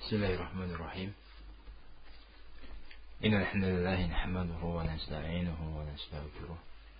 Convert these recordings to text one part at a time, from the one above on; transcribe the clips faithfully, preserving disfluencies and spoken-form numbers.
بسم الله الرحمن الرحيم. إن الحمد لله نحمده ونستعينه ونستغفره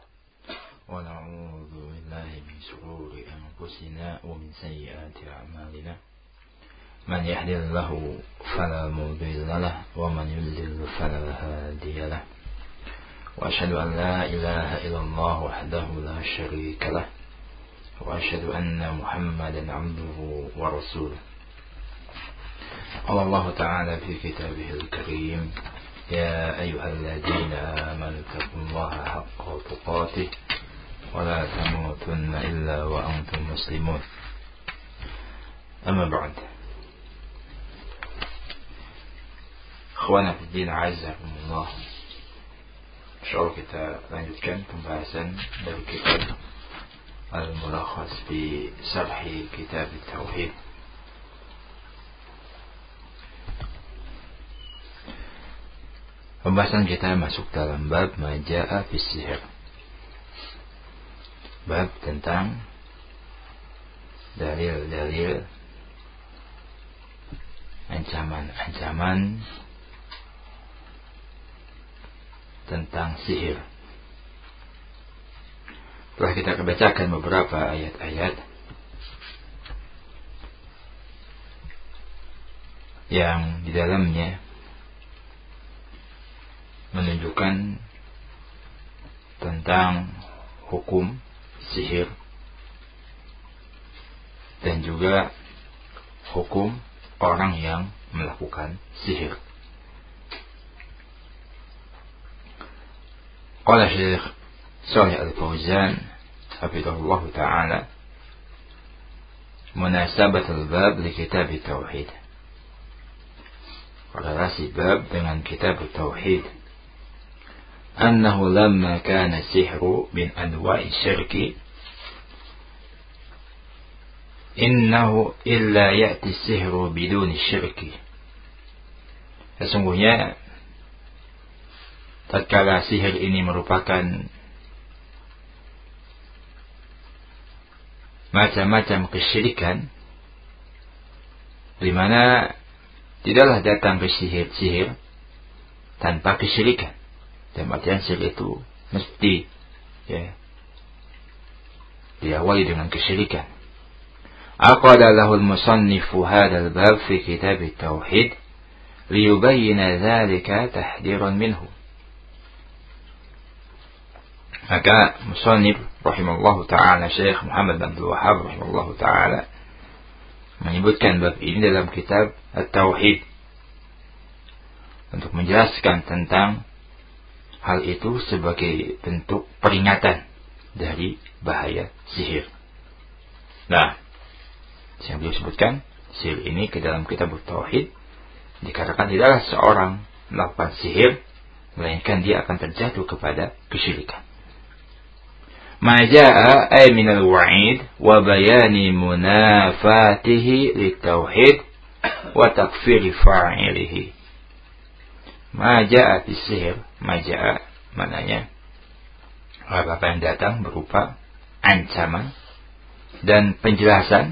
ونعوذ بالله من شرور أنفسنا ومن سيئات أعمالنا. من يهد الله فلا مضل له ومن يضلل فلا هادي له. وأشهد أن لا إله إلا الله وحده لا شريك له وأشهد أن محمدا عبده ورسوله. قال الله تعالى في كتابه الكريم: يا أيها الذين آمنوا اتقوا الله حق تقاته ولا تموتن إلا وأنتم مسلمون. أما بعد. Ikhwana fiddin azzakumullah. Insyaallah kita lanjutkan pembahasan dari kitab Al-Mulakhas fi Syarhi Kitab At-Tauhid. Pembahasan kita masuk dalam bab maja'a fis sihir. Bab tentang dalil-dalil ancaman-ancaman tentang sihir. Telah kita bacakan beberapa ayat-ayat yang di dalamnya menunjukkan tentang hukum sihir dan juga hukum orang yang melakukan sihir. Qala Syekh Shalih Al-Fauzan hafizahullah ta'ala munasabat al-bab li kitab At-Tauhid. Korelasi bab dengan kitab At-Tauhid. أنه لما كان السحر من أنواع الشرك إنه إلا يأتي السحر بدون الشرك. Sesungguhnya tatkala sihir ini merupakan macam-macam kesyirikan, di mana tidaklah datang ke sihir-sihir tanpa kesyirikan. Dan artian sihir itu mesti ya, diawali dengan kesyirikan. Aqada lahul musannifu hadzal bab fi kitab at-tauhid liyubayyana dzalika tahdiran minhu. Maka musannif rahimallahu taala Syekh Muhammad bin Abdul Wahhab rahimallahu taala menyebutkan bab ini dalam kitab At-Tauhid untuk menjelaskan tentang hal itu sebagai bentuk peringatan dari bahaya sihir. Nah, yang beliau sebutkan, sihir ini ke dalam kitab Tauhid dikatakan tidaklah seorang melakukan sihir melainkan dia akan terjatuh kepada kesyirikan. Maja'a ay minal wa'id wa bayani munafatihi litauhid wa takfiri fa'ilihi. Maja'a fis sihir, maja'a maknanya apa yang datang berupa ancaman dan penjelasan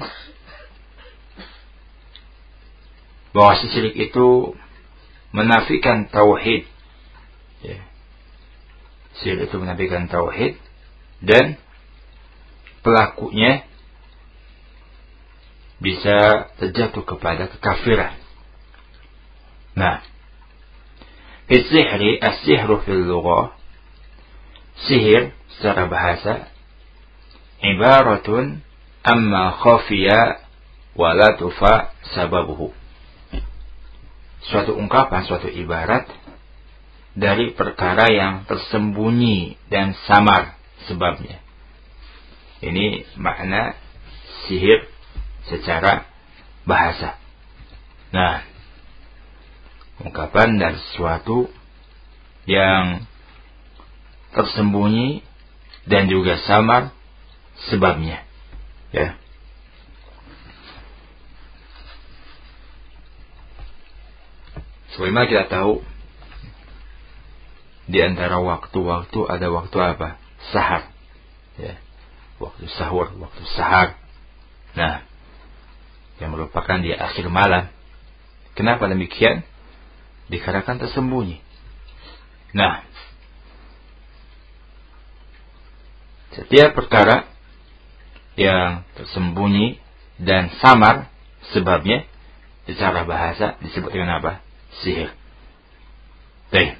bahwa syirik itu menafikan tauhid. Ya. Syirik itu menafikan tauhid dan pelakunya bisa terjatuh kepada kekafiran. Nah, Sihri, as-sihru fil lughah, sihir secara bahasa ibaratun amma khafiya wa la tufa sababuhu. Suatu ungkapan, suatu ibarat dari perkara yang tersembunyi dan samar sebabnya. Ini makna sihir secara bahasa. Nah, ungkapan dari sesuatu yang tersembunyi dan juga samar sebabnya, ya. Sebagaimana kita tahu, di antara waktu-waktu ada waktu apa? Sahar, ya. Waktu sahur, waktu sahar. Nah, yang merupakan di akhir malam. Kenapa demikian? Dikarenakan tersembunyi. Nah, setiap perkara yang tersembunyi dan samar sebabnya, secara bahasa disebut dengan apa? Sihir. Baik.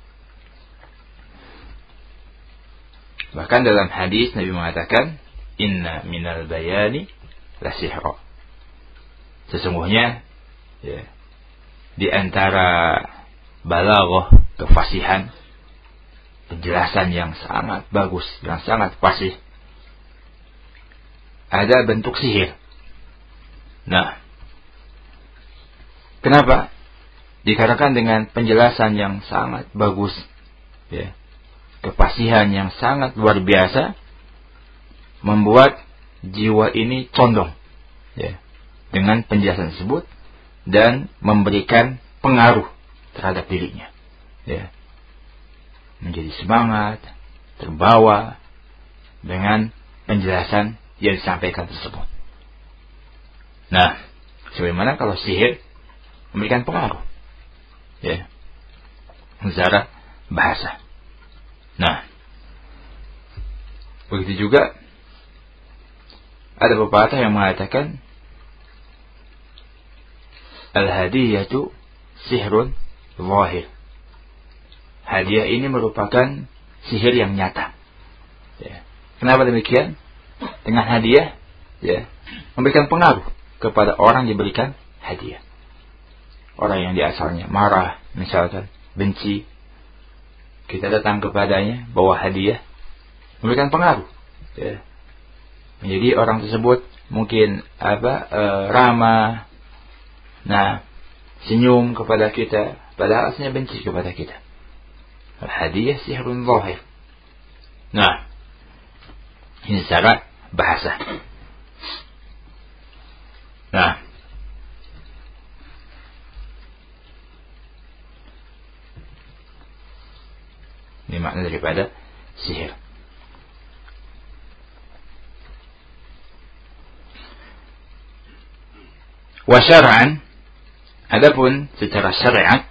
Bahkan dalam hadis Nabi mengatakan, inna minal bayani la sihra. Sesungguhnya ya, di antara balaghah, kefasihan, penjelasan yang sangat bagus, yang sangat fasih, ada bentuk sihir. Nah, kenapa? Dikarenakan dengan penjelasan yang sangat bagus, ya, kefasihan yang sangat luar biasa, membuat jiwa ini condong, ya, dengan penjelasan tersebut dan memberikan pengaruh terhadap dirinya, ya, menjadi semangat, terbawa dengan penjelasan yang disampaikan tersebut. Nah, sebagaimana kalau sihir memberikan pengaruh, ya, secara bahasa. Nah, begitu juga ada pepatah yang mengatakan al-hadiyatu sihrun zahir. Hadiah ini merupakan sihir yang nyata. Ya. Kenapa demikian? Dengan hadiah, ya, memberikan pengaruh kepada orang yang diberikan hadiah. Orang yang di asalnya marah, misalkan benci, kita datang kepadanya bawa hadiah, memberikan pengaruh, ya. Menjadi orang tersebut mungkin apa e, ramah, nah, senyum kepada kita, padahal aslinya benci kepada kita. Hadiah sihrun zahir. Nah, ini secara bahasa. Nah, ini makna daripada sihir. Wa syar'an, adapun secara syariat,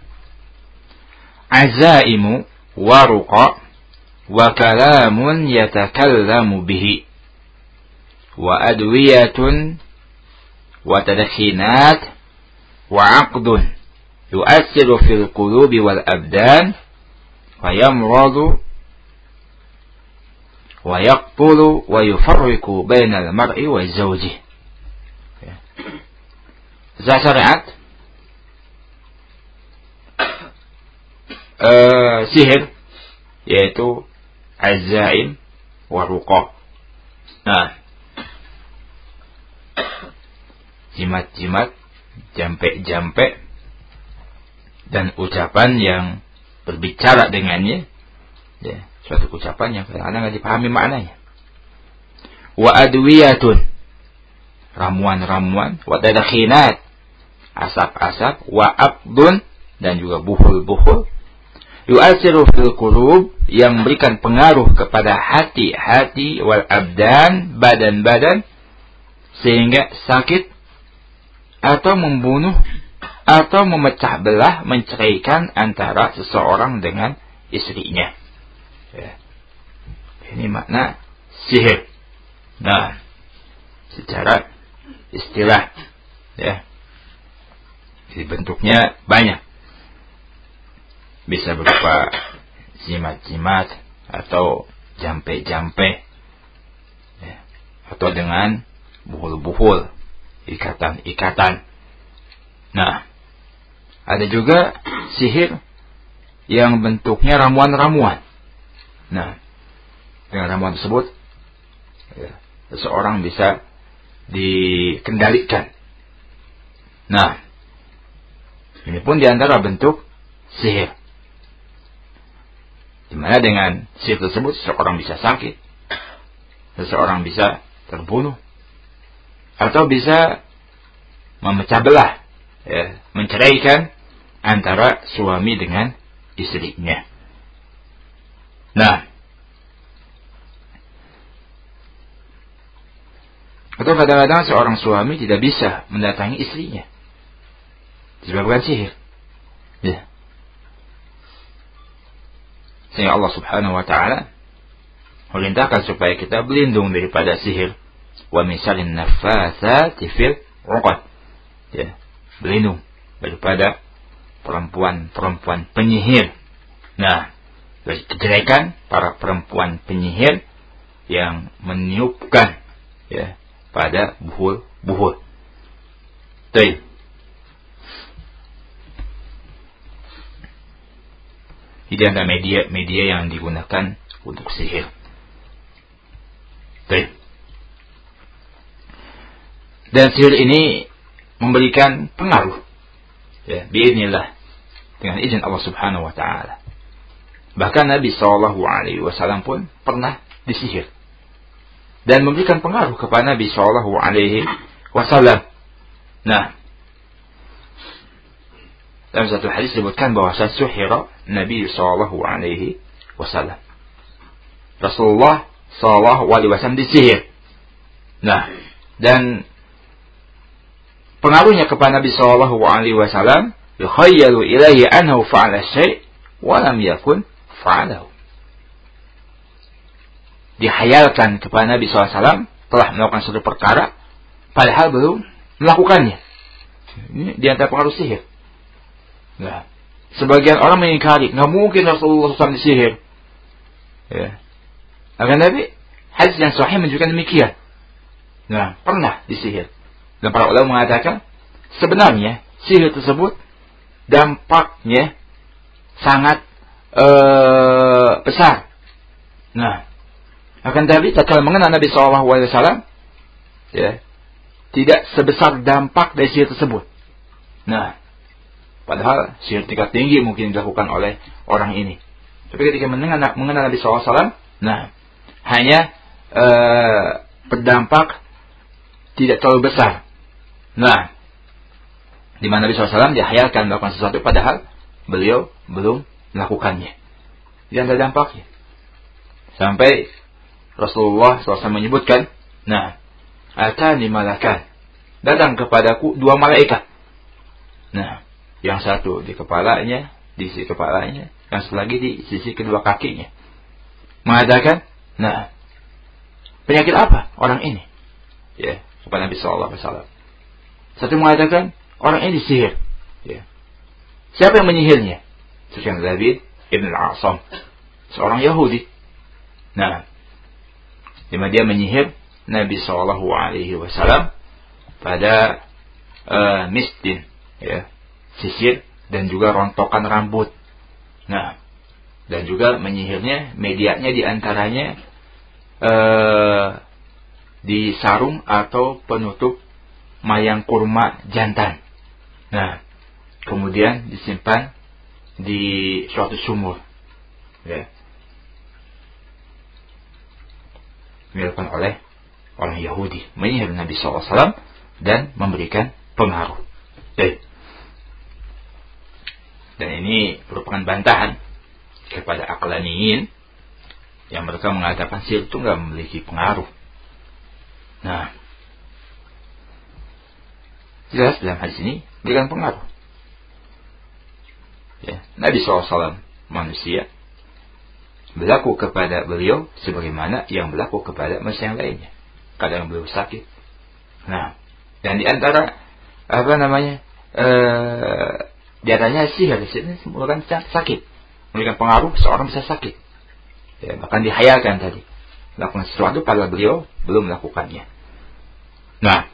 azaimu wa ruqa wa kalamun yatakallamu bihi wa adwiyatun wa tadkhinat wa aqdun yu'assiru fil qulubi wal abdan fayamradu wa yaqtulu wa yufarriqu bainal mar'i wa zawjihi. Syariat uh, sihir yaitu azaim wa ruqa. Nah, jimat-jimat, jampe-jampe dan ucapan yang berbicara dengannya, ya, suatu ucapan yang kadang-kadang nggak dipahami maknanya. Wa adwiyatun, ramuan-ramuan, wa tadkhinat, asap-asap, wa aqdun, dan juga buhul-buhul, yu'asiru fil qulub, yang memberikan pengaruh kepada hati-hati, wal abdan, badan-badan, sehingga sakit atau membunuh atau memecah belah, menceraikan antara seseorang dengan istrinya. Ya. Ini makna sihir. Nah, secara istilah, ya, jadi bentuknya banyak, bisa berupa jimat-jimat atau jampe-jampe, ya, atau dengan buhul-buhul, ikatan-ikatan. Nah, ada juga sihir yang bentuknya ramuan-ramuan. Nah, dengan ramuan tersebut, ya, seseorang bisa dikendalikan. Nah, ini pun diantara bentuk sihir, di mana dengan sihir tersebut seseorang bisa sakit, seseorang bisa terbunuh, atau bisa memecah belah, ya, menceraikan antara suami dengan istrinya. Nah, atau kadang-kadang seorang suami tidak bisa mendatangi istrinya, disebabkan sihir. Ya. Sehingga Allah Subhanahu wa taala merintahkan supaya kita berlindung daripada sihir. Wa min syarrin naffatsati fil 'uqad. Ya, berlindung daripada perempuan-perempuan penyihir. Nah, dari kejelekan para perempuan penyihir yang meniupkan ya pada buhul-buhul. Baik. Ini adalah media-media yang digunakan untuk sihir. Baik. Dan sihir ini memberikan pengaruh ya, biidznillah, dengan izin Allah Subhanahu wa taala. Bahkan Nabi sallallahu alaihi wasallam pun pernah disihir dan memberikan pengaruh kepada Nabi sallallahu alaihi wasallam. Nah, dalam satu hadis disebutkan bahwa suhira Nabi sallallahu alaihi wasallam. Rasulullah sallallahu alaihi wasallam disihir. Nah, dan pengaruhnya kepada Nabi sallallahu alaihi wasallam, yukhayyalu ilaihi annahu fa'ala syai' wa lam yakun fa'alahu. Dihayalkan kepada Nabi sallallahu alaihi wasallam telah melakukan suatu perkara padahal belum melakukannya. Ini di antara pengaruh sihir. Nah, sebagian orang mengingkari, nggak mungkin Rasulullah sallallahu alaihi wasallam disihir. Ya. Akan Nabi, hadis yang sahih menunjukkan demikian. Nah, pernah disihir. Dan para ulama mengatakan sebenarnya sihir tersebut dampaknya sangat ee, besar. Nah, akan tapi tatkala mengenal Nabi sallallahu alaihi wasallam, ya, tidak sebesar dampak dari sihir tersebut. Nah, padahal sihir tingkat tinggi mungkin dilakukan oleh orang ini. Tapi ketika mengenal, mengenal Nabi sallallahu alaihi wasallam, nah, hanya ee, berdampak tidak terlalu besar. Nah, di mana Nabi sallallahu alaihi wasallam dihayalkan melakukan sesuatu padahal beliau belum melakukannya. Dia ada dampaknya. Sampai Rasulullah sallallahu alaihi wasallam menyebutkan, nah, atani malakan, datang kepadaku dua malaikat. Nah, yang satu di kepalanya, di sisi kepalanya, yang satu lagi di sisi kedua kakinya. Mengatakan, nah, penyakit apa orang ini? Ya, kepada Nabi sallallahu alaihi wasallam. Satu mengatakan orang ini disihir. Ya. Siapa yang menyihirnya? Sufyan Zabid Ibn al-Asam, seorang Yahudi. Nah, di mana dia menyihir Nabi Sallallahu Alaihi Wasallam pada uh, mistin, ya, sisir dan juga rontokan rambut. Nah, dan juga menyihirnya medianya diantaranya uh, di sarung atau penutup mayang kurma jantan. Nah, kemudian disimpan di suatu sumur. Ya. Dilakukan oleh orang Yahudi, menyihir Nabi sallallahu alaihi wasallam dan memberikan pengaruh. Eh. Dan ini merupakan bantahan kepada aqlaniyin yang mereka mengatakan sihir itu nggak memiliki pengaruh. Nah, jelas dalam hadis ini berikan pengaruh. Ya, Nabi sallallahu alaihi wasallam manusia, berlaku kepada beliau sebagaimana yang berlaku kepada manusia yang lainnya. Kadang beliau sakit. Nah, dan di antara apa namanya, eh, di antaranya sihir di sini merupakan sakit, memberikan pengaruh seorang bisa sakit. Ya, bahkan dihayalkan tadi melakukan sesuatu padahal beliau belum melakukannya. Nah,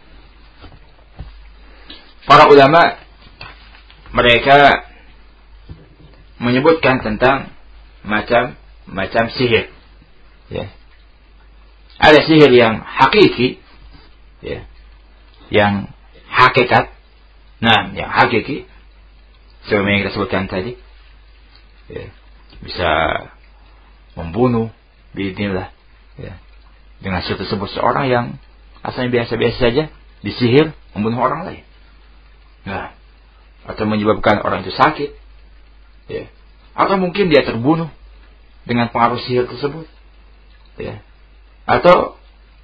para ulama mereka menyebutkan tentang macam-macam sihir. Ya. Ada sihir yang hakiki, ya, yang hakikat. Nah, yang hakiki, sebagaimana yang kita sebutkan tadi, ya, bisa membunuh, biidznillah, ya, dengan sihir tersebut seorang yang asalnya biasa-biasa saja disihir membunuh orang lain. Nah, atau menyebabkan orang itu sakit, ya, atau mungkin dia terbunuh dengan pengaruh sihir tersebut, ya, atau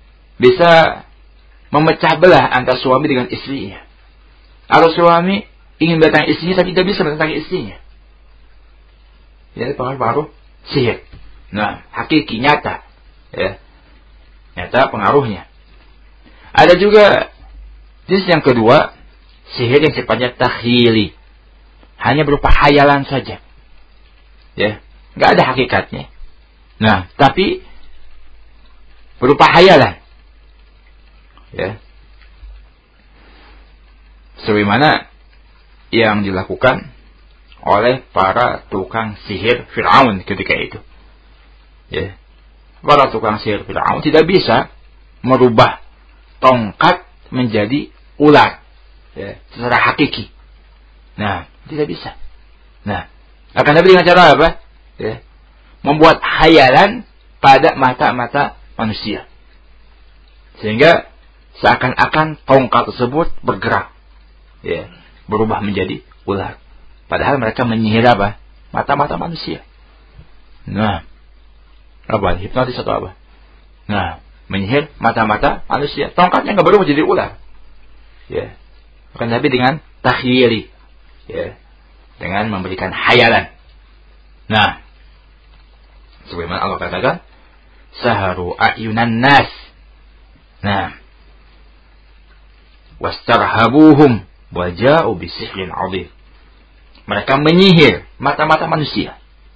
bisa memecah belah antara suami dengan istrinya, atau suami ingin mendatangi istrinya tapi tidak bisa mendatangi istrinya. Ya, pengaruh-pengaruh sihir. Nah, hakiki, nyata. Ya. Nyata pengaruhnya. Ada juga jenis yang kedua, sihir yang sifatnya takhyili. Hanya berupa hayalan saja. Ya, enggak ada hakikatnya. Nah, tapi berupa hayalan. Ya. Sebagaimana yang dilakukan oleh para tukang sihir Fir'aun ketika itu. Ya. Para tukang sihir Fir'aun tidak bisa merubah tongkat menjadi ular. Ya, secara hakiki. Nah, tidak bisa. Nah, akan tapi dengan cara apa? Ya. Membuat hayalan pada mata-mata manusia. Sehingga seakan-akan tongkat tersebut bergerak. Ya, berubah menjadi ular. Padahal mereka menyihir apa? Mata-mata manusia. Nah, apa? Hipnotis atau apa? Nah, menyihir mata-mata manusia. Tongkatnya nggak berubah jadi ular. Ya, akan tapi dengan takhyili. Ya, dengan memberikan hayalan. Nah, sebagaimana Allah katakan, saharu a'yunan nas. Nah, wastarhabuhum waja'u bisihrin 'adzim. Mereka menyihir mata-mata manusia.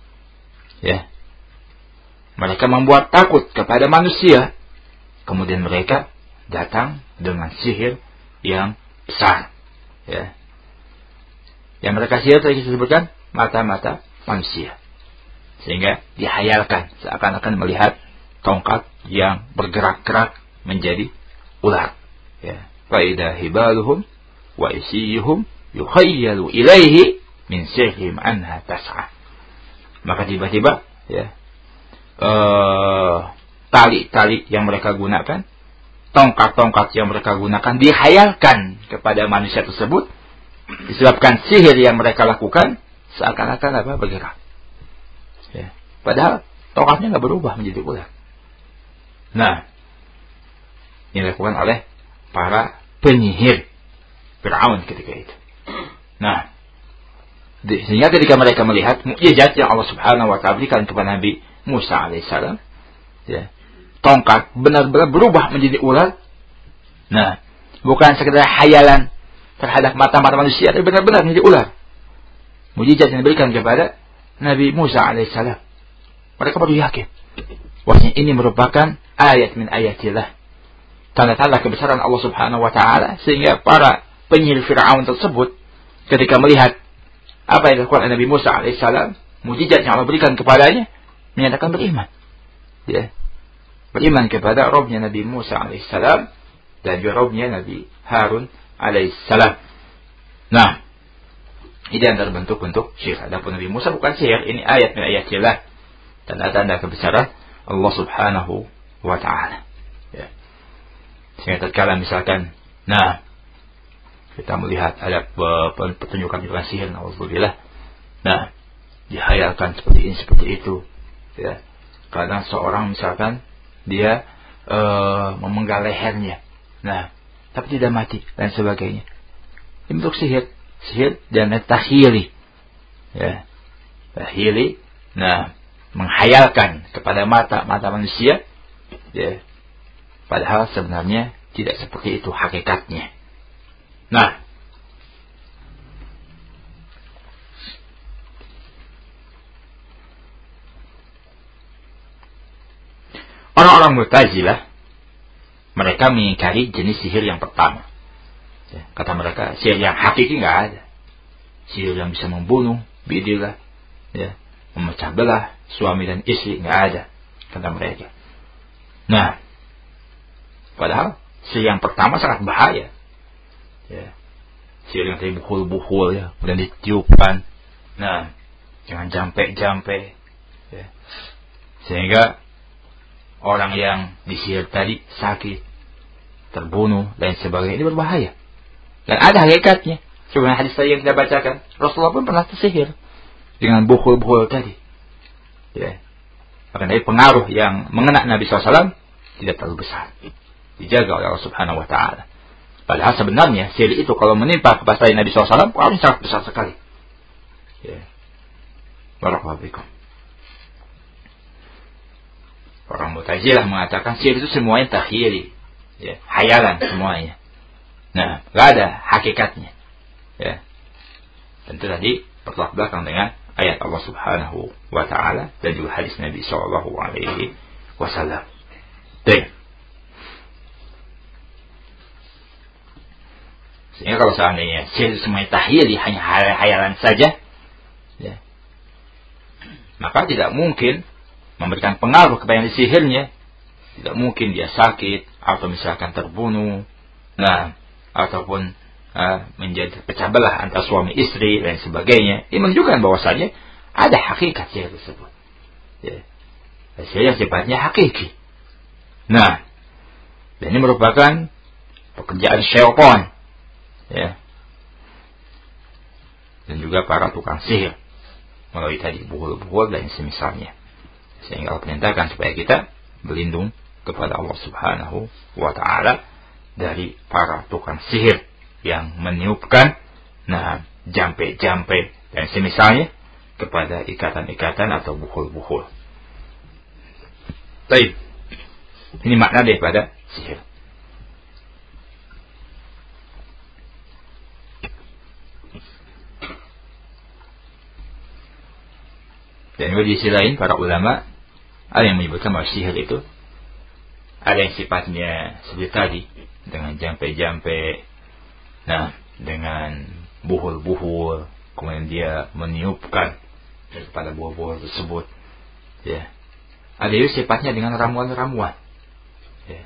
Ya. Mereka membuat takut kepada manusia. Kemudian mereka datang dengan sihir yang besar. Ya. Yang mereka sihir tadi disebutkan mata-mata manusia. Sehingga dihayalkan seakan-akan melihat tongkat yang bergerak-gerak menjadi ular. Ya. Fa idza hibaluhum wa isiyuhum yukhayyalu ilaihi min sihrim anha tas'a. Maka tiba-tiba ya uh, tali-tali yang mereka gunakan, tongkat-tongkat yang mereka gunakan dihayalkan kepada manusia tersebut disebabkan sihir yang mereka lakukan seakan-akan apa bergerak. Ya. Padahal tongkatnya nggak berubah menjadi ular. Nah, ini dilakukan oleh para penyihir Fir'aun ketika itu. Nah, sehingga ketika mereka melihat mukjizat yang Allah Subhanahu wa taala berikan kepada Nabi Musa alaihissalam, ya, tongkat benar-benar berubah menjadi ular. Nah, bukan sekedar hayalan terhadap mata-mata manusia, tapi benar-benar menjadi ular. Mukjizat yang diberikan kepada Nabi Musa alaihissalam. Mereka baru yakin bahwasanya ini merupakan ayat min ayatillah, tanda-tanda kebesaran Allah Subhanahu wa taala, sehingga para penyihir Fir'aun tersebut ketika melihat apa yang dilakukan oleh Nabi Musa alaihissalam, mukjizat yang Allah berikan kepadanya, menyatakan beriman. Ya. Beriman kepada Rabbnya Nabi Musa alaihissalam dan juga Rabbnya Nabi Harun alaihissalam. Nah, ini antara bentuk-bentuk sihir. Adapun Nabi Musa bukan sihir, ini ayat min ayatillah, tanda-tanda kebesaran Allah Subhanahu wa taala. Ya. Sehingga tatkala misalkan, nah, kita melihat ada pertunjukan dengan sihir, na'udzubillah. Nah, dihayalkan seperti ini, seperti itu. Ya. Kadang seorang misalkan dia e, memenggal lehernya. Nah, tapi tidak mati dan sebagainya. Ini bentuk sihir, sihir dan tahyili. Ya. Tahyili, nah, menghayalkan kepada mata mata manusia. Ya. Padahal sebenarnya tidak seperti itu hakikatnya. Nah, orang-orang Mu'tazilah, mereka mengingkari jenis sihir yang pertama. Ya, kata mereka, sihir yang hakiki nggak ada. Sihir yang bisa membunuh, bidilah, ya, memecah belah suami dan istri, nggak ada, kata mereka. Nah, padahal sihir yang pertama sangat bahaya. Ya, sihir yang tadi buhul-buhul, ya, kemudian ditiupkan. Nah, jangan jampe-jampe, ya, sehingga orang yang disihir tadi sakit, terbunuh dan sebagainya. Ini berbahaya dan ada hakikatnya. Sebenarnya hadis tadi yang kita bacakan, Rasulullah pun pernah tersihir dengan buhul-buhul tadi. Ya, karena dari pengaruh yang mengena Nabi shallallahu alaihi wasallam tidak terlalu besar, dijaga oleh Allah Subhanahu wa taala. Padahal sebenarnya sihir itu kalau menimpa kepada Nabi shallallahu alaihi wasallam paling sangat besar sekali. Ya. Barakallahu fikum. Orang Mu'tazilah mengatakan sihir itu semuanya takhyili, ya, hayalan semuanya. Nah, nggak ada hakikatnya. Ya. Tentu tadi bertolak belakang dengan ayat Allah Subhanahu wa taala dan juga hadis Nabi sallallahu alaihi wasallam. Baik. Sehingga kalau seandainya sihir semuanya tahyili, hanya hayalan saja, ya, maka tidak mungkin memberikan pengaruh kepada yang disihirnya. Tidak mungkin dia sakit atau misalkan terbunuh, nah, ataupun uh, menjadi pecah belah antara suami istri dan sebagainya. Ini menunjukkan bahwasanya ada hakikat sihir tersebut. Ya. Sihir yang sifatnya hakiki. Nah, dan ini merupakan pekerjaan syaitan. Ya. Dan juga para tukang sihir melalui tadi buhul-buhul dan semisalnya. Sehingga Allah perintahkan supaya kita berlindung kepada Allah Subhanahu wa taala dari para tukang sihir yang meniupkan nah jampe-jampe dan semisalnya kepada ikatan-ikatan atau buhul-buhul. Baik. Ini makna daripada sihir. Dan di sisi lain para ulama ada yang menyebutkan bahwa sihir itu ada yang sifatnya seperti tadi dengan jampe-jampe, nah dengan buhul-buhul, kemudian dia meniupkan kepada buhul-buhul tersebut. Ya. Ada yang sifatnya dengan ramuan-ramuan. Ya.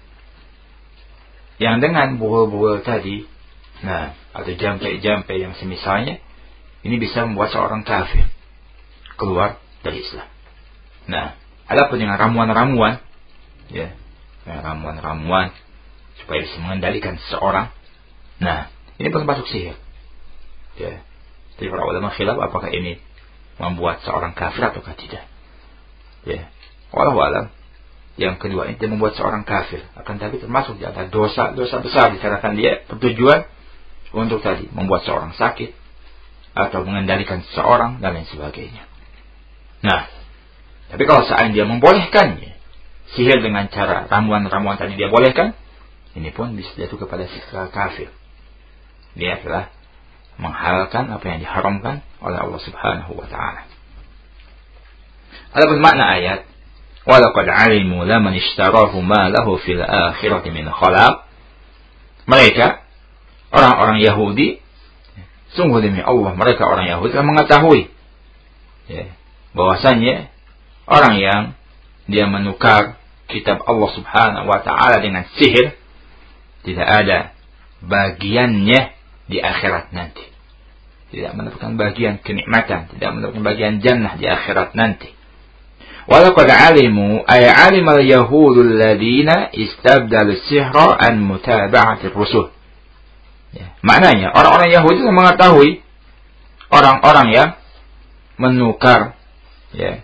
Yang dengan buhul-buhul tadi, nah atau jampe-jampe yang semisalnya, ini bisa membuat seorang kafir keluar dari Islam. Nah, adapun dengan ramuan-ramuan, ya, ramuan-ramuan supaya bisa mengendalikan seseorang, nah, ini pun termasuk sihir. Ya, jadi para ulama khilaf apakah ini membuat seorang kafir ataukah tidak. Ya, wallahu a'lam. Yang kedua ini membuat seorang kafir, akan tapi termasuk di antara dosa-dosa besar dikarenakan dia bertujuan untuk tadi membuat seorang sakit atau mengendalikan seseorang dan lain sebagainya. Nah, tapi kalau seandainya dia membolehkannya, sihir dengan cara ramuan-ramuan tadi dia bolehkan, ini pun bisa jatuh kepada siksa kafir. Dia adalah menghalalkan apa yang diharamkan oleh Allah Subhanahu wa taala. Adapun makna ayat, wa laqad 'alimu laman ishtarahu ma lahu fil akhirati min khalaq. Mereka orang-orang Yahudi, sungguh demi Allah mereka orang Yahudi telah mengetahui, ya, bahwasanya orang yang dia menukar kitab Allah Subhanahu wa taala dengan sihir tidak ada bagiannya di akhirat nanti. Tidak mendapatkan bagian kenikmatan, tidak mendapatkan bagian jannah di akhirat nanti. Walaqad alimu ay alimal yahudul ladina istabdalu sihra an mutaba'atir rusul. Ya, maknanya orang-orang Yahudi mengetahui orang-orang yang menukar, ya,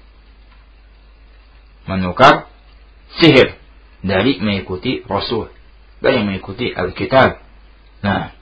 menukar sihir dari mengikuti Rasul, dari mengikuti Alkitab. Nah,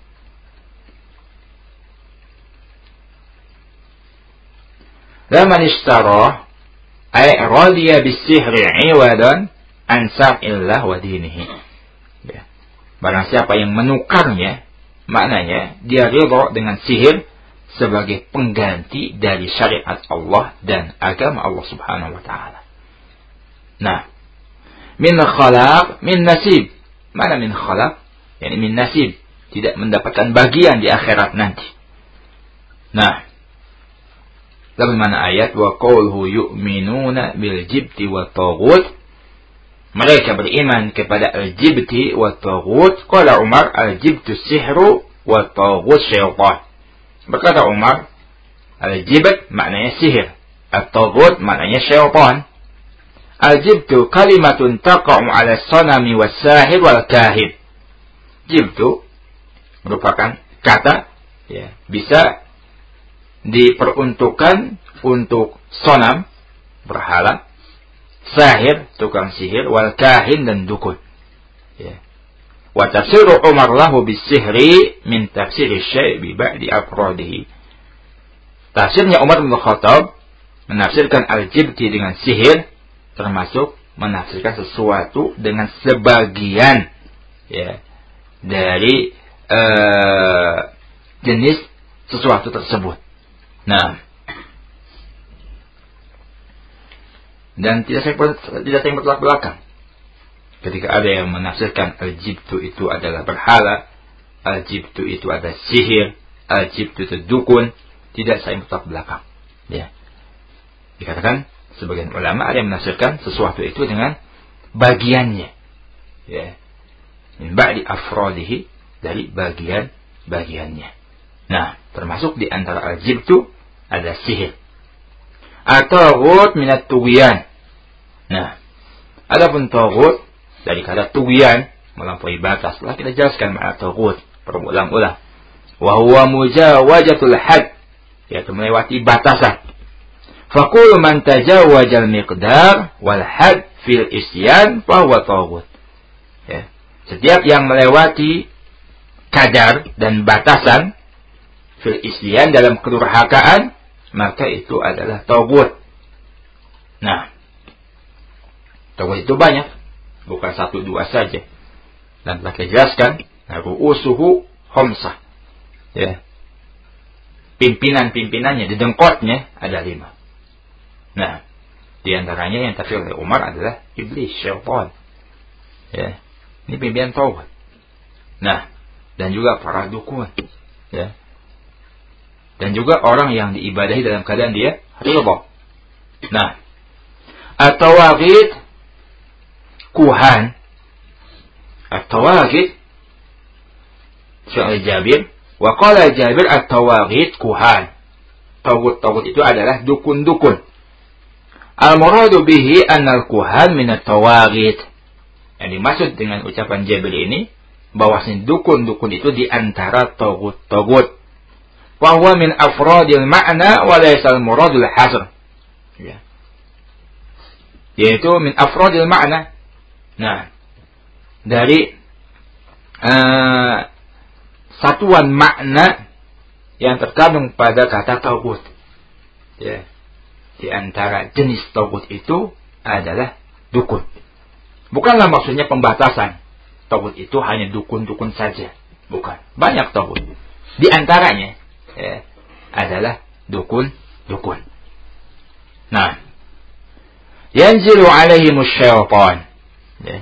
laman ishtara ay radiya bis-sihri 'iwadan an sam'illah wa dinihi. Ya. Barang siapa yang menukarnya, maknanya dia ridha dengan sihir sebagai pengganti dari syariat Allah dan agama Allah Subhanahu wa taala. Nah, min khalaq min nasib. Mana min khalaq? Yani min nasib, tidak mendapatkan bagian di akhirat nanti. Nah, bagaimana ayat wa qawluhu yu'minuna bil jibti wa taghut. Mereka beriman kepada al-jibti wa taghut. Qala Umar al-jibtu sihru wa taghut syaitan. Berkata Umar, al-jibt maknanya sihir, at-taghut maknanya syaitan. Al-jibtu kalimatun taqa'u 'ala as-sanami was-sahir wal-kahin. Jibtu merupakan kata, ya, bisa diperuntukkan untuk sonam, berhala, sahir, tukang sihir, wal-kahin dan dukun. Ya. wa tafsiru Umar lahu bisihri min tafsir syai' bi ba'di afradihi. Tafsirnya Umar bin Khattab menafsirkan al-jibti dengan sihir, termasuk menafsirkan sesuatu dengan sebagian ya dari uh, jenis sesuatu tersebut. Nah, dan tidak saya tidak saya bertolak belakang. Ketika ada yang menafsirkan al-jibtu itu adalah berhala, al-jibtu itu ada sihir, al-jibtu itu dukun, tidak saya bertolak belakang. Ya. Dikatakan sebagian ulama ada yang menafsirkan sesuatu itu dengan bagiannya. Ya. Min ba'di afradihi, dari bagian-bagiannya. Nah, termasuk di antara al-jibtu ada sihir. At-taghut minat tughyan. Nah, adapun taghut dari kata tughyan, melampaui batas. Telah kita jelaskan makna taghut berulang-ulang. Wa huwa mujawazatul had, yaitu melewati batasan. Fa kullu man tajawazal miqdar wal had fil isyan fa huwa taghut. Ya. Setiap yang melewati kadar dan batasan fil isyan dalam kedurhakaan, maka itu adalah taghut. Nah, taghut itu banyak, bukan satu dua saja. Dan telah dijelaskan, ru'usuhu khamsah. Ya. Pimpinan-pimpinannya, dedengkotnya ada lima. Nah, di antaranya yang tafsir oleh Umar adalah iblis, syaitan. Ya. Ini pimpinan taghut. Nah, dan juga para dukun. Ya. Dan juga orang yang diibadahi dalam keadaan dia ridha. Nah, at-tawaghit, kuhan. At-tawaghit, Syekh Jabir, wa qala Jabir at-tawaghit kuhan. Taghut-taghut itu adalah dukun-dukun. Al-muradu bihi annal kuhan min at-tawaghit. Yang dimaksud dengan ucapan Jabir ini, bahwasanya dukun-dukun itu di antara taghut-taghut. Wa huwa min afradil ma'na wa laysa al-muradul hasr. Ya. Yaitu min afradil ma'na. Nah, dari uh, satuan makna yang terkandung pada kata taghut. Ya. Di antara jenis taghut itu adalah dukun. Bukanlah maksudnya pembatasan. Taghut itu hanya dukun-dukun saja. Bukan. Banyak taghut. Di antaranya ya, adalah dukun-dukun. Nah, yanzilu alaihimus syaitan. Ya.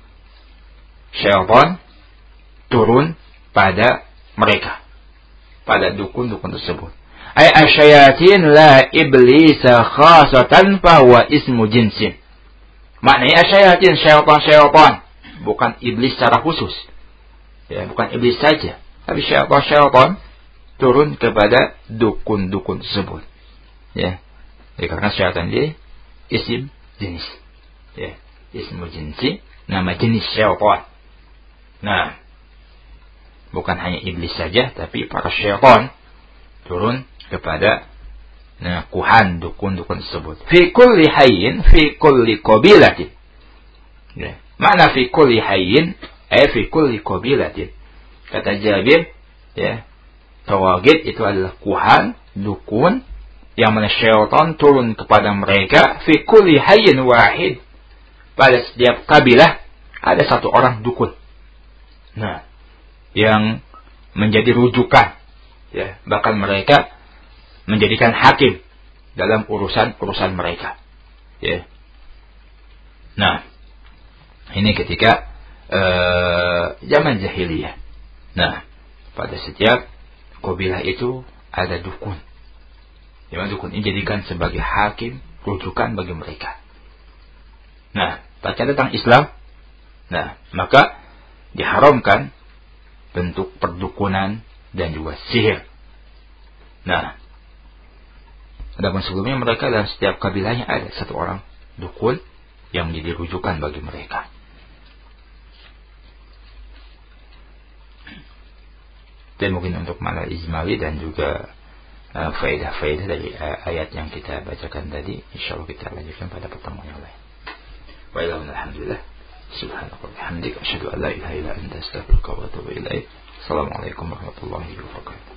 Syaitan turun pada mereka, pada dukun-dukun tersebut. Ay asyayatin la iblisa khasatan fahuwa ismu jinsin. Maknanya asyayatin, syaitan-syaitan, bukan iblis secara khusus. Ya, bukan iblis saja, tapi syaitan-syaitan turun kepada dukun-dukun tersebut. Ya. Ya, karena syaitan dia isim jenis. Ya, ismu jinsi, nama jenis syaitan. Nah, bukan hanya iblis saja, tapi para syaitan turun kepada nah, kuhan dukun-dukun tersebut. Fi kulli hayyin, fi kulli qabilatin. Ya. Makna fi kulli hayyin, ay fi kulli qabilatin. Kata Jabir, ya, tawaghit itu adalah kuhan, dukun, yang mana syaitan turun kepada mereka fi kulli hayyin wahid. Pada setiap kabilah ada satu orang dukun. Nah, yang menjadi rujukan, ya, bahkan mereka menjadikan hakim dalam urusan-urusan mereka. Ya. Nah, ini ketika uh, zaman jahiliyah. Nah, pada setiap kabilah itu ada dukun. Yang dukun ini dijadikan sebagai hakim, rujukan bagi mereka. Nah, baca tentang Islam, nah, maka diharamkan bentuk perdukunan dan juga sihir. Nah, adapun sebelumnya mereka dalam setiap kabilahnya ada satu orang dukun yang menjadi rujukan bagi mereka. Dan mungkin untuk makna ijmali dan juga uh, faedah-faedah dari uh, ayat yang kita bacakan tadi, insyaallah kita lanjutkan pada pertemuan yang lain. Wa alhamdulillah. Subhanaka wa bihamdika asyhadu an la ilaha illa anta astaghfiruka wa atubu ilaik. Assalamualaikum warahmatullahi wabarakatuh.